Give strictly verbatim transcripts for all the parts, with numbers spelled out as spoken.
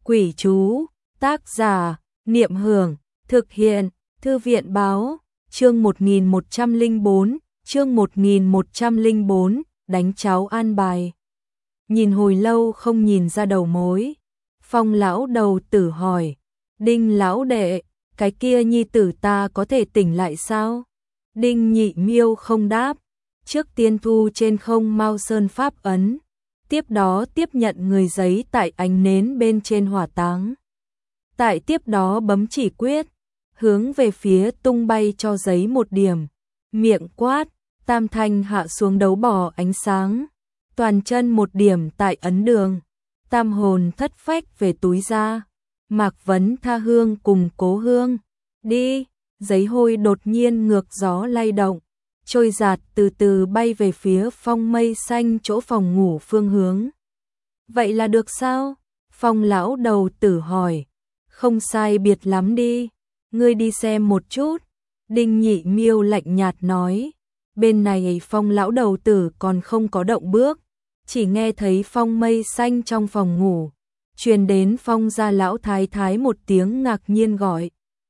Quỷ chú, tác giả, Niệm Hưởng, thực hiện, Thư viện báo, chương một nghìn một trăm lẻ bốn, chương một nghìn một trăm lẻ bốn, đánh cháo an bài. Nhìn hồi lâu không nhìn ra đầu mối, Phong lão đầu tử hỏi, Đinh lão đệ, cái kia nhi tử ta có thể tỉnh lại sao? Đinh Nhị Miêu không đáp, trước tiên thu trên không Mao Sơn pháp ấn, tiếp đó tiếp nhận người giấy tại ánh nến bên trên hỏa táng. Tại tiếp đó bấm chỉ quyết, hướng về phía tung bay cho giấy một điểm, miệng quát, tam thanh hạ xuống đấu bỏ ánh sáng, toàn chân một điểm tại ấn đường, tam hồn thất phách về túi ra, Mạc Vấn tha hương cùng cố hương, đi, giấy hôi đột nhiên ngược gió lay động, trôi giạt từ từ bay về phía phong mây xanh chỗ phòng ngủ phương hướng. Vậy là được sao? Phong lão đầu tử hỏi, không sai biệt lắm đi, ngươi đi xem một chút. Đinh Nhị Miêu lạnh nhạt nói, bên này Phong lão đầu tử còn không có động bước, chỉ nghe thấy phong mây xanh trong phòng ngủ, truyền đến Phong gia lão thái thái một tiếng ngạc nhiên gọi.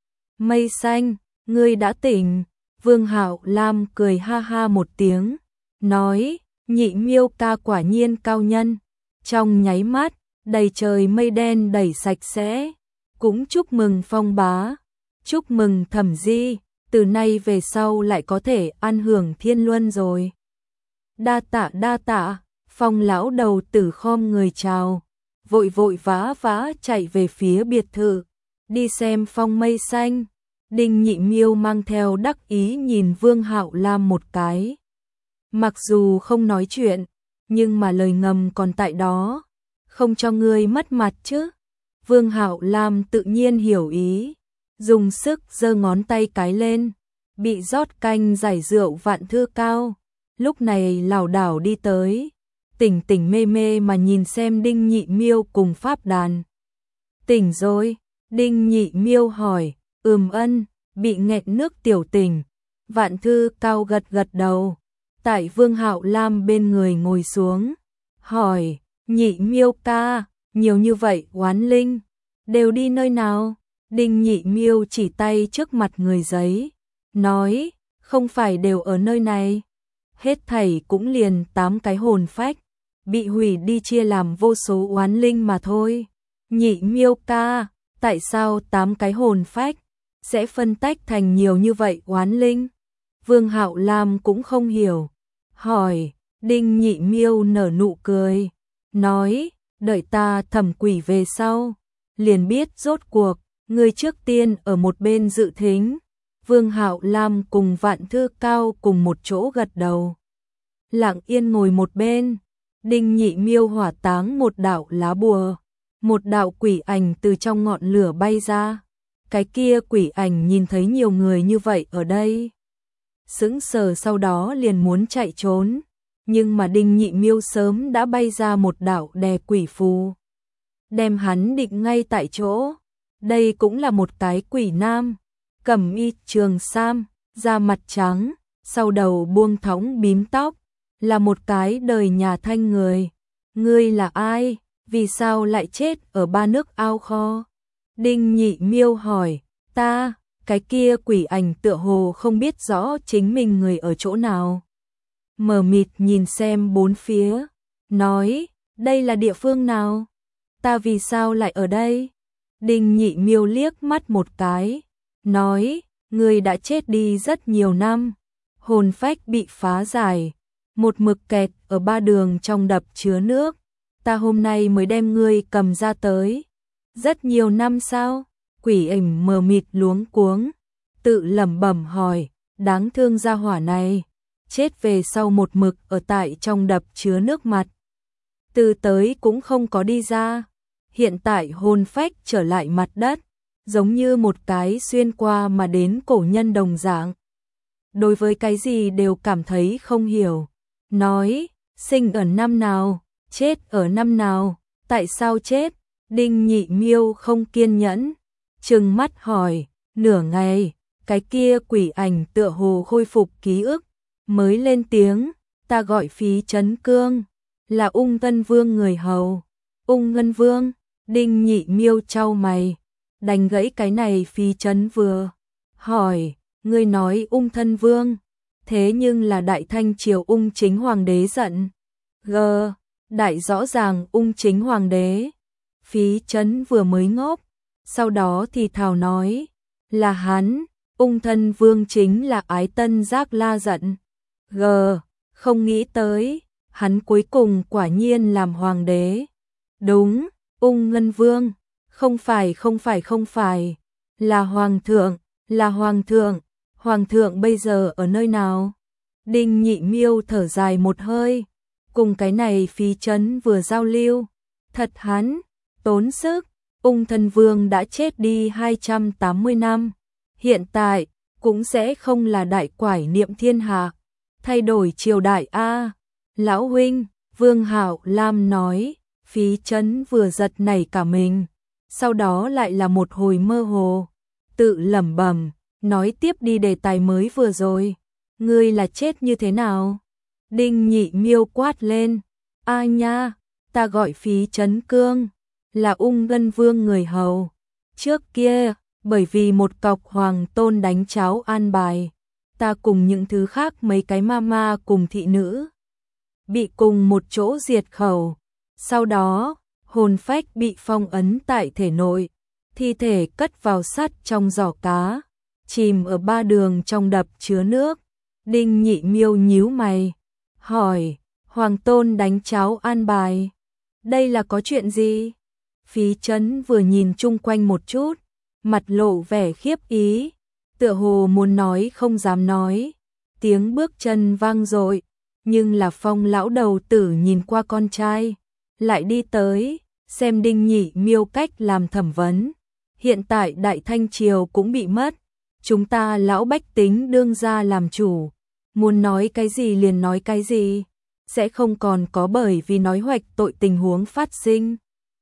Mây xanh, ngươi đã tỉnh. Vương Hạo Lam cười ha ha một tiếng, nói, Nhị Miêu ca quả nhiên cao nhân. Trong nháy mắt, đầy trời mây đen đẩy sạch sẽ, cũng chúc mừng Phong bá, chúc mừng Thẩm Di, từ nay về sau lại có thể ăn hưởng thiên luân rồi. Đa tạ đa tạ, Phong lão đầu tử khom người chào, vội vội vã vã chạy về phía biệt thự, đi xem phong mây xanh. Đinh Nhị Miêu mang theo đắc ý nhìn Vương Hạo Lam một cái. Mặc dù không nói chuyện, nhưng mà lời ngầm còn tại đó, không cho ngươi mất mặt chứ. Vương Hạo Lam tự nhiên hiểu ý, dùng sức giơ ngón tay cái lên, bị rót canh giải rượu vạn thư cao, lúc này lảo đảo đi tới, tỉnh tỉnh mê mê mà nhìn xem Đinh Nhị Miêu cùng pháp đàn. Tỉnh rồi? Đinh Nhị Miêu hỏi. Ừm ân, bị nghẹt nước tiểu tình. Vạn thư cao gật gật đầu, tại Vương Hạo Lam bên người ngồi xuống, hỏi, Nhị Miêu ca, nhiều như vậy oán linh, đều đi nơi nào? Đinh Nhị Miêu chỉ tay trước mặt người giấy, nói, không phải đều ở nơi này. Hết thảy cũng liền tám cái hồn phách, bị hủy đi chia làm vô số oán linh mà thôi. Nhị Miêu ca, tại sao tám cái hồn phách sẽ phân tách thành nhiều như vậy oán linh? Vương Hạo Lam cũng không hiểu, hỏi. Đinh Nhị Miêu nở nụ cười, nói, đợi ta thẩm quỷ về sau, liền biết rốt cuộc. Người trước tiên ở một bên dự thính. Vương Hạo Lam cùng Vạn Thư Cao cùng một chỗ gật đầu, lặng yên ngồi một bên. Đinh Nhị Miêu hỏa táng một đạo lá bùa, một đạo quỷ ảnh từ trong ngọn lửa bay ra. Cái kia quỷ ảnh nhìn thấy nhiều người như vậy ở đây, sững sờ, sau đó liền muốn chạy trốn, nhưng mà Đinh Nhị Miêu sớm đã bay ra một đạo đè quỷ phù, đem hắn định ngay tại chỗ. Đây cũng là một cái quỷ nam, cẩm y trường sam, da mặt trắng, sau đầu buông thõng bím tóc, là một cái đời nhà Thanh người. Ngươi là ai? Vì sao lại chết ở ba nước ao kho? Đinh Nhị Miêu hỏi. Ta, cái kia quỷ ảnh tựa hồ không biết rõ chính mình người ở chỗ nào, mờ mịt nhìn xem bốn phía, nói, đây là địa phương nào? Ta vì sao lại ở đây? Đinh Nhị Miêu liếc mắt một cái, nói, ngươi đã chết đi rất nhiều năm, hồn phách bị phá giải, một mực kẹt ở ba đường trong đập chứa nước, ta hôm nay mới đem ngươi cầm ra tới. Rất nhiều năm sao? Quỷ ảnh mờ mịt luống cuống, tự lẩm bẩm hỏi, đáng thương gia hỏa này, chết về sau một mực ở tại trong đập chứa nước mặt, từ tới cũng không có đi ra. Hiện tại hồn phách trở lại mặt đất, giống như một cái xuyên qua mà đến cổ nhân đồng dạng. Đối với cái gì đều cảm thấy không hiểu, nói, sinh ở năm nào, chết ở năm nào, tại sao chết? Đinh Nhị Miêu không kiên nhẫn, trừng mắt hỏi. Nửa ngày, cái kia quỷ ảnh tựa hồ khôi phục ký ức, mới lên tiếng, ta gọi Phí Trấn Cương, là Ung Ngân Vương người hầu. Ung Ngân Vương, Đinh Nhị Miêu chau mày, đành gãy cái này. Phí Chấn vừa hỏi, ngươi nói Ung Thân Vương, thế nhưng là Đại Thanh Triều Ung Chính Hoàng đế giận. G, đại rõ ràng Ung Chính Hoàng đế. Phí Chấn vừa mới ngốc, sau đó thì thào nói, là hắn, Ung Thân Vương chính là Ái Tân Giác La giận. G, không nghĩ tới, hắn cuối cùng quả nhiên làm hoàng đế. Đúng, Ung Ngân Vương, không phải không phải không phải, là hoàng thượng, là hoàng thượng, hoàng thượng bây giờ ở nơi nào? Đinh Nhị Miêu thở dài một hơi, cùng cái này Phí Chấn vừa giao lưu, thật hắn, tốn sức, Ung Thân Vương đã chết đi hai trăm tám mươi năm, hiện tại, cũng sẽ không là đại quải niệm thiên hạ, thay đổi triều đại a. Lão huynh, Vương Hạo Lam nói. Phí Chấn vừa giật nảy cả mình, sau đó lại là một hồi mơ hồ, tự lẩm bẩm, nói tiếp đi đề tài mới vừa rồi, ngươi là chết như thế nào? Đinh Nhị Miêu quát lên, a nha, ta gọi Phí Chấn Cương, là Ung Ngân Vương người hầu, trước kia, bởi vì một cọc hoàng tôn đánh cháo an bài, ta cùng những thứ khác mấy cái ma ma cùng thị nữ, bị cùng một chỗ diệt khẩu. Sau đó, hồn phách bị phong ấn tại thể nội, thi thể cất vào sắt trong giỏ cá, chìm ở ba đường trong đập chứa nước. Đinh Nhị Miêu nhíu mày, hỏi, Hoàng tôn đánh cháo an bài, đây là có chuyện gì? Phí Chấn vừa nhìn chung quanh một chút, mặt lộ vẻ khiếp ý, tựa hồ muốn nói không dám nói. Tiếng bước chân vang dội, nhưng là Phong lão đầu tử nhìn qua con trai, lại đi tới, xem Đinh Nhị Miêu cách làm thẩm vấn. Hiện tại Đại Thanh Triều cũng bị mất, chúng ta lão bách tính đương ra làm chủ, muốn nói cái gì liền nói cái gì, sẽ không còn có bởi vì nói hoạch tội tình huống phát sinh.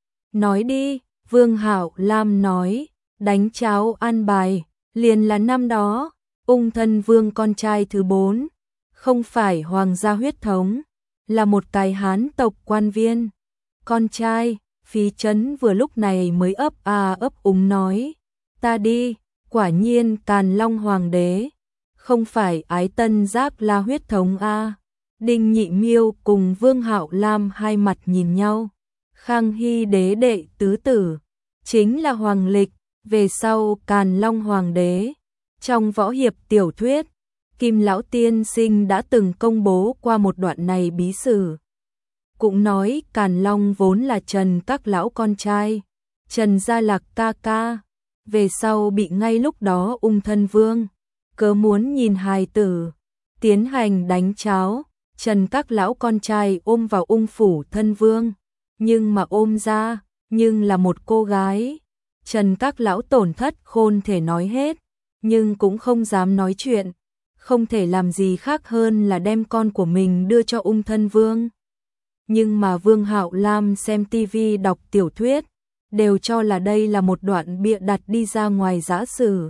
Nói đi, Vương Hạo Lam nói, đánh cháo an bài, liền là năm đó, Ung Thân Vương con trai thứ bốn, không phải hoàng gia huyết thống, là một cái Hán tộc quan viên. Con trai, Phí Chấn vừa lúc này mới ấp a ấp úng nói, ta đi, quả nhiên Càn Long Hoàng đế, không phải Ái Tân Giác La huyết thống a. Đinh Nhị Miêu cùng Vương Hạo Lam hai mặt nhìn nhau, Khang Hy đế đệ tứ tử, chính là Hoàng Lịch, về sau Càn Long Hoàng đế. Trong võ hiệp tiểu thuyết, Kim Lão Tiên Sinh đã từng công bố qua một đoạn này bí sử. Cũng nói Càn Long vốn là Trần Các Lão con trai, Trần Gia Lạc ca ca, về sau bị ngay lúc đó Ung Thân Vương, cớ muốn nhìn hài tử, tiến hành đánh cháo, Trần Các Lão con trai ôm vào Ung Phủ Thân Vương, nhưng mà ôm ra, nhưng là một cô gái. Trần Các Lão tổn thất khôn thể nói hết, nhưng cũng không dám nói chuyện, không thể làm gì khác hơn là đem con của mình đưa cho Ung Thân Vương. Nhưng mà Vương Hạo Lam xem tivi đọc tiểu thuyết, đều cho là đây là một đoạn bịa đặt đi ra ngoài giả sử.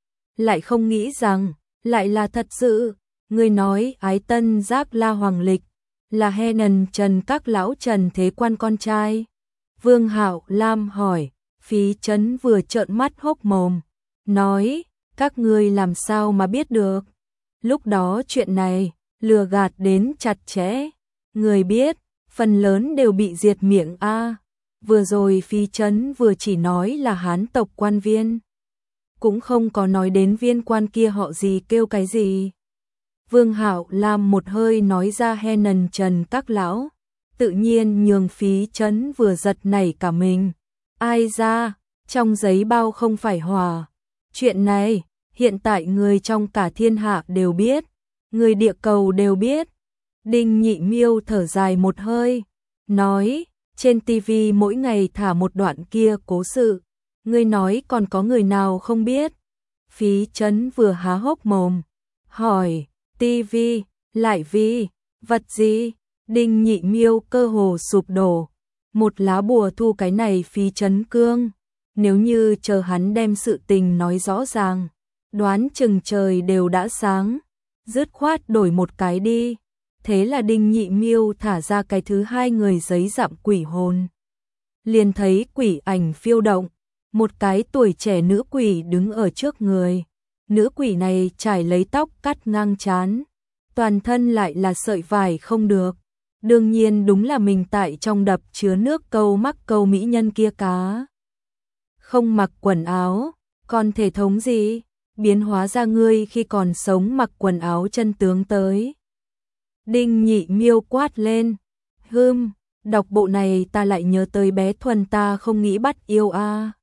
Lại không nghĩ rằng, lại là thật sự, người nói Ái Tân Giác La Hoàng Lịch, là Henan Trần Các Lão Trần Thế Quan con trai. Vương Hạo Lam hỏi, Phí Chấn vừa trợn mắt hốc mồm, nói, các ngươi làm sao mà biết được? Lúc đó chuyện này, lừa gạt đến chặt chẽ, người biết, phần lớn đều bị diệt miệng a. Vừa rồi Phí Chấn vừa chỉ nói là Hán tộc quan viên, cũng không có nói đến viên quan kia họ gì kêu cái gì. Vương Hạo Lam một hơi nói ra Henan Trần Các Lão, tự nhiên nhường Phí Chấn vừa giật nảy cả mình. Ai ra, trong giấy bao không phải hòa. Chuyện này, hiện tại người trong cả thiên hạ đều biết, người địa cầu đều biết. Đinh Nhị Miêu thở dài một hơi, nói, trên tivi mỗi ngày thả một đoạn kia cố sự, ngươi nói còn có người nào không biết? Phí Chấn vừa há hốc mồm, hỏi, tivi, lại vi, vật gì? Đinh Nhị Miêu cơ hồ sụp đổ, một lá bùa thu cái này Phí Chấn Cương, nếu như chờ hắn đem sự tình nói rõ ràng, đoán chừng trời đều đã sáng, dứt khoát đổi một cái đi. Thế là Đinh Nhị Miêu thả ra cái thứ hai người giấy dặm quỷ hồn. liền thấy quỷ ảnh phiêu động, một cái tuổi trẻ nữ quỷ đứng ở trước người. Nữ quỷ này trải lấy tóc cắt ngang trán, toàn thân lại là sợi vải không được. Đương nhiên đúng là mình tại trong đập chứa nước câu mắc câu mỹ nhân kia cá. Không mặc quần áo, còn thể thống gì? Biến hóa ra ngươi khi còn sống mặc quần áo chân tướng tới. Đinh Nhị Miêu quát lên. Hưm, đọc bộ này ta lại nhớ tới bé Thuần ta không nghĩ bắt yêu a.